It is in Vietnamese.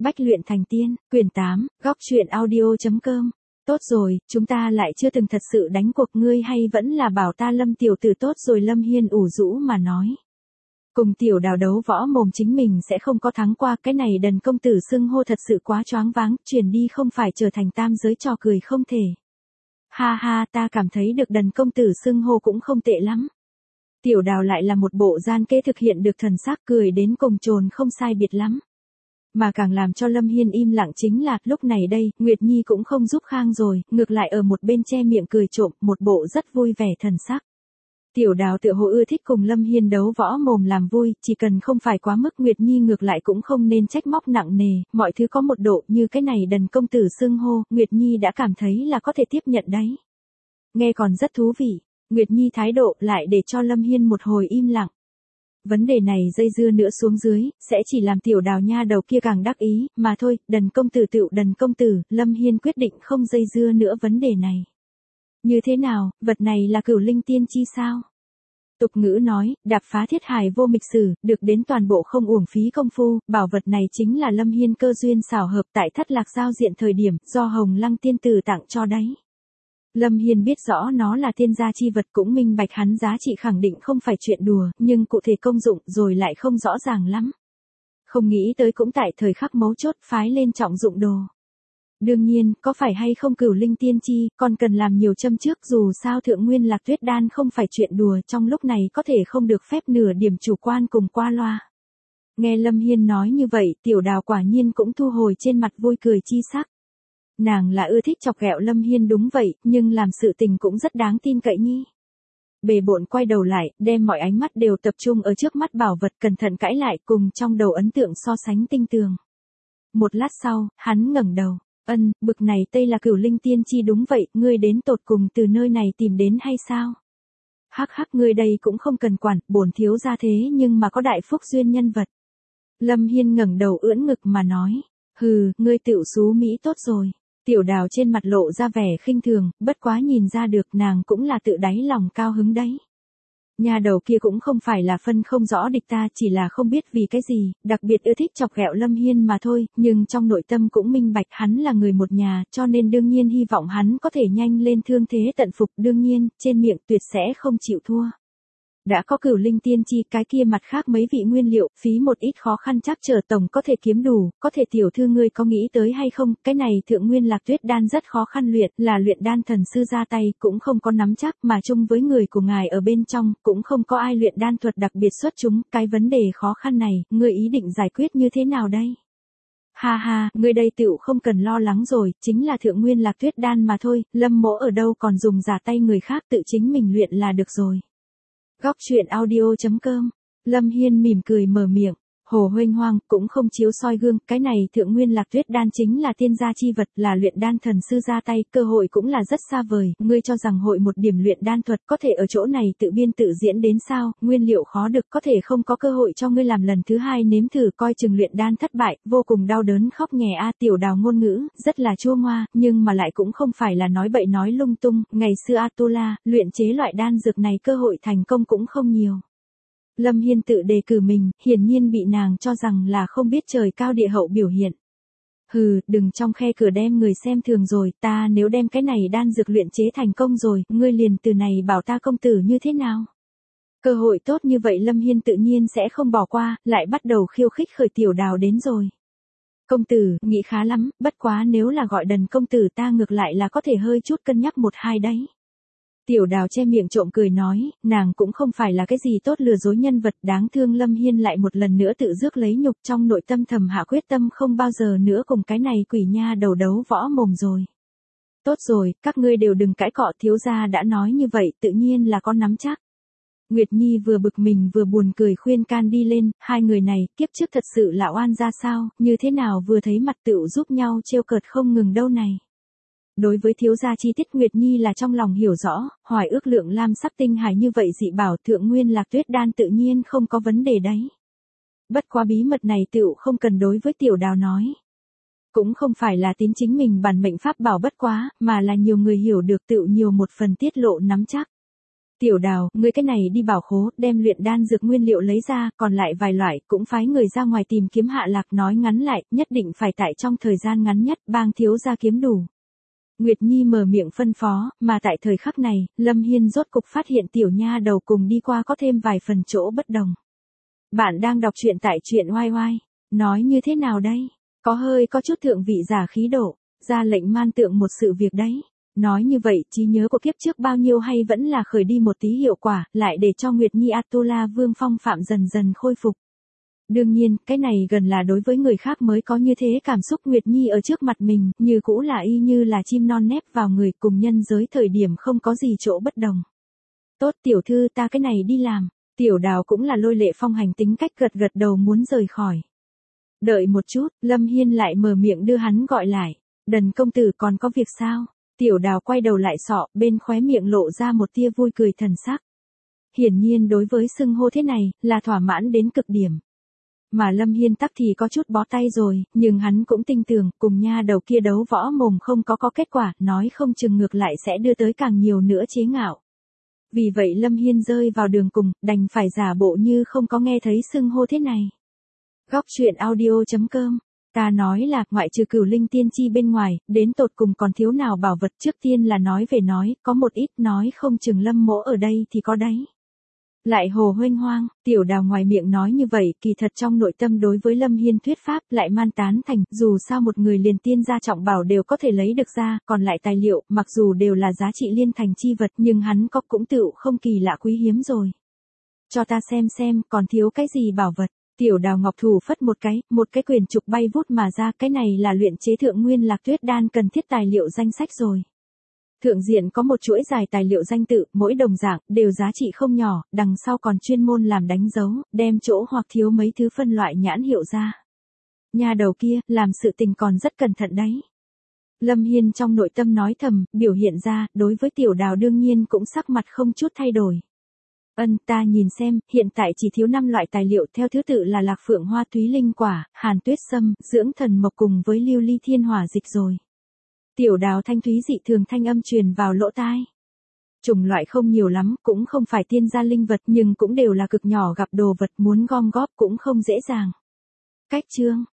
Bách luyện thành tiên, quyển 8, góc truyện audio.com. Tốt rồi, chúng ta lại chưa từng thật sự đánh cuộc, ngươi hay vẫn là bảo ta Lâm tiểu tử tốt rồi. Lâm Hiên ủ rũ mà nói. Cùng Tiểu Đào đấu võ mồm chính mình sẽ không có thắng qua, cái này Đần công tử xưng hô thật sự quá choáng váng, truyền đi không phải trở thành tam giới trò cười không thể. Ha ha, ta cảm thấy được Đần công tử xưng hô cũng không tệ lắm. Tiểu Đào lại là một bộ gian kế thực hiện được thần sắc, cười đến cùng chồn không sai biệt lắm. Mà càng làm cho Lâm Hiên im lặng chính là, lúc này đây, Nguyệt Nhi cũng không giúp khang rồi, ngược lại ở một bên che miệng cười trộm, một bộ rất vui vẻ thần sắc. Tiểu Đào tựa hồ ưa thích cùng Lâm Hiên đấu võ mồm làm vui, chỉ cần không phải quá mức, Nguyệt Nhi ngược lại cũng không nên trách móc nặng nề, mọi thứ có một độ, như cái này Đần công tử xưng hô, Nguyệt Nhi đã cảm thấy là có thể tiếp nhận đấy. Nghe còn rất thú vị, Nguyệt Nhi thái độ lại để cho Lâm Hiên một hồi im lặng. Vấn đề này dây dưa nữa xuống dưới, sẽ chỉ làm Tiểu Đào nha đầu kia càng đắc ý, mà thôi, Đần công tử tựu Đần công tử, Lâm Hiên quyết định không dây dưa nữa vấn đề này. Như thế nào, vật này là Cửu Linh Tiên Chi sao? Tục ngữ nói, đạp phá thiết hài vô mịch sử, được đến toàn bộ không uổng phí công phu, bảo vật này chính là Lâm Hiên cơ duyên xảo hợp tại Thất Lạc giao diện thời điểm, do Hồng Lăng tiên tử tặng cho đấy. Lâm Hiên biết rõ nó là tiên gia chi vật, cũng minh bạch hắn giá trị khẳng định không phải chuyện đùa, nhưng cụ thể công dụng rồi lại không rõ ràng lắm. Không nghĩ tới cũng tại thời khắc mấu chốt phái lên trọng dụng đồ. Đương nhiên, có phải hay không Cửu Linh Tiên Chi, còn cần làm nhiều châm trước, dù sao Thượng Nguyên Lạc Tuyết Đan không phải chuyện đùa, trong lúc này có thể không được phép nửa điểm chủ quan cùng qua loa. Nghe Lâm Hiên nói như vậy, Tiểu Đào quả nhiên cũng thu hồi trên mặt vui cười chi sắc. Nàng là ưa thích chọc ghẹo Lâm Hiên đúng vậy, nhưng làm sự tình cũng rất đáng tin cậy nhi. Bề bộn quay đầu lại, đem mọi ánh mắt đều tập trung ở trước mắt bảo vật, cẩn thận cãi lại, cùng trong đầu ấn tượng so sánh tinh tường. Một lát sau, hắn ngẩng đầu. Bực này Tây là Cửu Linh Tiên Chi đúng vậy, ngươi đến tột cùng từ nơi này tìm đến hay sao? Hắc hắc, ngươi đây cũng không cần quản, bổn thiếu gia thế nhưng mà có đại phúc duyên nhân vật. Lâm Hiên ngẩng đầu ưỡn ngực mà nói, hừ, ngươi tựu xú Mỹ tốt rồi. Tiểu Đào trên mặt lộ ra vẻ khinh thường, bất quá nhìn ra được nàng cũng là tự đáy lòng cao hứng đấy. Nhà đầu kia cũng không phải là phân không rõ địch ta, chỉ là không biết vì cái gì, đặc biệt ưa thích chọc ghẹo Lâm Hiên mà thôi, nhưng trong nội tâm cũng minh bạch hắn là người một nhà, cho nên đương nhiên hy vọng hắn có thể nhanh lên thương thế tận phục, đương nhiên, trên miệng tuyệt sẽ không chịu thua. Đã có Cửu Linh Tiên Chi, cái kia mặt khác mấy vị nguyên liệu, phí một ít khó khăn chắc chờ tổng có thể kiếm đủ, có thể tiểu thư ngươi có nghĩ tới hay không, cái này Thượng Nguyên Lạc Tuyết Đan rất khó khăn luyện, là luyện đan thần sư ra tay, cũng không có nắm chắc, mà chung với người của ngài ở bên trong, cũng không có ai luyện đan thuật đặc biệt xuất chúng, cái vấn đề khó khăn này, ngươi ý định giải quyết như thế nào đây? Ha ha, ngươi đây tựu không cần lo lắng rồi, chính là Thượng Nguyên Lạc Tuyết Đan mà thôi, Lâm mỗ ở đâu còn dùng giả tay người khác, tự chính mình luyện là được rồi. Góc truyện audio.com. Lâm Hiên mỉm cười mở miệng, hồ huênh hoang, cũng không chiếu soi gương, cái này Thượng Nguyên Lạc Tuyết Đan chính là tiên gia chi vật, là luyện đan thần sư ra tay, cơ hội cũng là rất xa vời, ngươi cho rằng hội một điểm luyện đan thuật có thể ở chỗ này tự biên tự diễn đến sao, nguyên liệu khó được, có thể không có cơ hội cho ngươi làm lần thứ hai nếm thử, coi chừng luyện đan thất bại, vô cùng đau đớn khóc nhè a. Tiểu Đào ngôn ngữ, rất là chua ngoa, nhưng mà lại cũng không phải là nói bậy nói lung tung, ngày xưa Atula, luyện chế loại đan dược này cơ hội thành công cũng không nhiều. Lâm Hiên tự đề cử mình, hiển nhiên bị nàng cho rằng là không biết trời cao địa hậu biểu hiện. Hừ, đừng trong khe cửa đem người xem thường rồi, ta nếu đem cái này đan dược luyện chế thành công rồi, ngươi liền từ này bảo ta công tử như thế nào? Cơ hội tốt như vậy Lâm Hiên tự nhiên sẽ không bỏ qua, lại bắt đầu khiêu khích khởi Tiểu Đào đến rồi. Công tử, nghĩ khá lắm, bất quá nếu là gọi Đần công tử ta ngược lại là có thể hơi chút cân nhắc một hai đấy. Tiểu Đào che miệng trộm cười nói, nàng cũng không phải là cái gì tốt lừa dối nhân vật, đáng thương. Lâm Hiên lại một lần nữa tự rước lấy nhục, trong nội tâm thầm hạ quyết tâm không bao giờ nữa cùng cái này quỷ nha đầu đấu võ mồm rồi. Tốt rồi, các ngươi đều đừng cãi cọ, thiếu gia đã nói như vậy, tự nhiên là có nắm chắc. Nguyệt Nhi vừa bực mình vừa buồn cười khuyên can đi lên, hai người này, kiếp trước thật sự là oan ra sao, như thế nào vừa thấy mặt tựu giúp nhau trêu cợt không ngừng đâu này. Đối với thiếu gia chi tiết Nguyệt Nhi là trong lòng hiểu rõ, hoài ước lượng lam sắc tinh hải như vậy dị bảo Thượng Nguyên Lạc Tuyết Đan tự nhiên không có vấn đề đấy. Bất quá bí mật này tựu không cần đối với Tiểu Đào nói. Cũng không phải là tín chính mình bản mệnh pháp bảo bất quá, mà là nhiều người hiểu được tựu nhiều một phần tiết lộ nắm chắc. Tiểu Đào, ngươi cái này đi bảo khố, đem luyện đan dược nguyên liệu lấy ra, còn lại vài loại, cũng phái người ra ngoài tìm kiếm Hạ Lạc, nói ngắn lại, nhất định phải tại trong thời gian ngắn nhất, bang thiếu gia kiếm đủ. Nguyệt Nhi mở miệng phân phó, mà tại thời khắc này, Lâm Hiên rốt cục phát hiện tiểu nha đầu cùng đi qua có thêm vài phần chỗ bất đồng. Bạn đang đọc truyện tại truyện oai oai. Nói như thế nào đây? Có chút thượng vị giả khí độ, ra lệnh man tượng một sự việc đấy. Nói như vậy, trí nhớ của kiếp trước bao nhiêu hay vẫn là khởi đi một tí hiệu quả, lại để cho Nguyệt Nhi Atula Vương phong phạm dần dần khôi phục. Đương nhiên, cái này gần là đối với người khác mới có như thế cảm xúc. Nguyệt Nhi ở trước mặt mình, như cũ là y như là chim non nép vào người, cùng nhân giới thời điểm không có gì chỗ bất đồng. Tốt tiểu thư, ta cái này đi làm. Tiểu Đào cũng là lôi lệ phong hành tính cách, gật gật đầu muốn rời khỏi. Đợi một chút, Lâm Hiên lại mở miệng đưa hắn gọi lại. Đần công tử còn có việc sao? Tiểu Đào quay đầu lại sọ, bên khóe miệng lộ ra một tia vui cười thần sắc. Hiển nhiên đối với xưng hô thế này, là thỏa mãn đến cực điểm. Mà Lâm Hiên tắc thì có chút bó tay rồi, nhưng hắn cũng tin tưởng, cùng nha đầu kia đấu võ mồm không có kết quả, nói không chừng ngược lại sẽ đưa tới càng nhiều nữa chế ngạo. Vì vậy Lâm Hiên rơi vào đường cùng, đành phải giả bộ như không có nghe thấy xưng hô thế này. Góc truyện audio.com. Ta nói là, ngoại trừ Cửu Linh tiên chi bên ngoài, đến tột cùng còn thiếu nào bảo vật. Trước tiên là nói về nói, có một ít nói không chừng Lâm mỗ ở đây thì có đấy. Lại hồ huênh hoang, Tiểu Đào ngoài miệng nói như vậy, kỳ thật trong nội tâm đối với Lâm Hiên thuyết pháp lại man tán thành, dù sao một người liền tiên gia trọng bảo đều có thể lấy được ra, còn lại tài liệu, mặc dù đều là giá trị liên thành chi vật, nhưng hắn có cũng tựu không kỳ lạ quý hiếm rồi. Cho ta xem, còn thiếu cái gì bảo vật. Tiểu Đào ngọc thủ phất một cái quyển trục bay vút mà ra, cái này là luyện chế thượng nguyên lạc tuyết đan cần thiết tài liệu danh sách rồi. Thượng diện có một chuỗi dài tài liệu danh tự, mỗi đồng dạng, đều giá trị không nhỏ, đằng sau còn chuyên môn làm đánh dấu, đem chỗ hoặc thiếu mấy thứ phân loại nhãn hiệu ra. Nhà đầu kia, làm sự tình còn rất cẩn thận đấy. Lâm Hiên trong nội tâm nói thầm, biểu hiện ra, đối với Tiểu Đào đương nhiên cũng sắc mặt không chút thay đổi. Ta nhìn xem, hiện tại chỉ thiếu 5 loại tài liệu theo thứ tự là lạc phượng hoa túy linh quả, hàn tuyết sâm, dưỡng thần mộc cùng với lưu ly thiên hỏa dịch rồi. Tiểu Đào thanh thúy dị thường thanh âm truyền vào lỗ tai. Chủng loại không nhiều lắm, cũng không phải tiên gia linh vật nhưng cũng đều là cực nhỏ gặp đồ vật, muốn gom góp cũng không dễ dàng. Cách chương,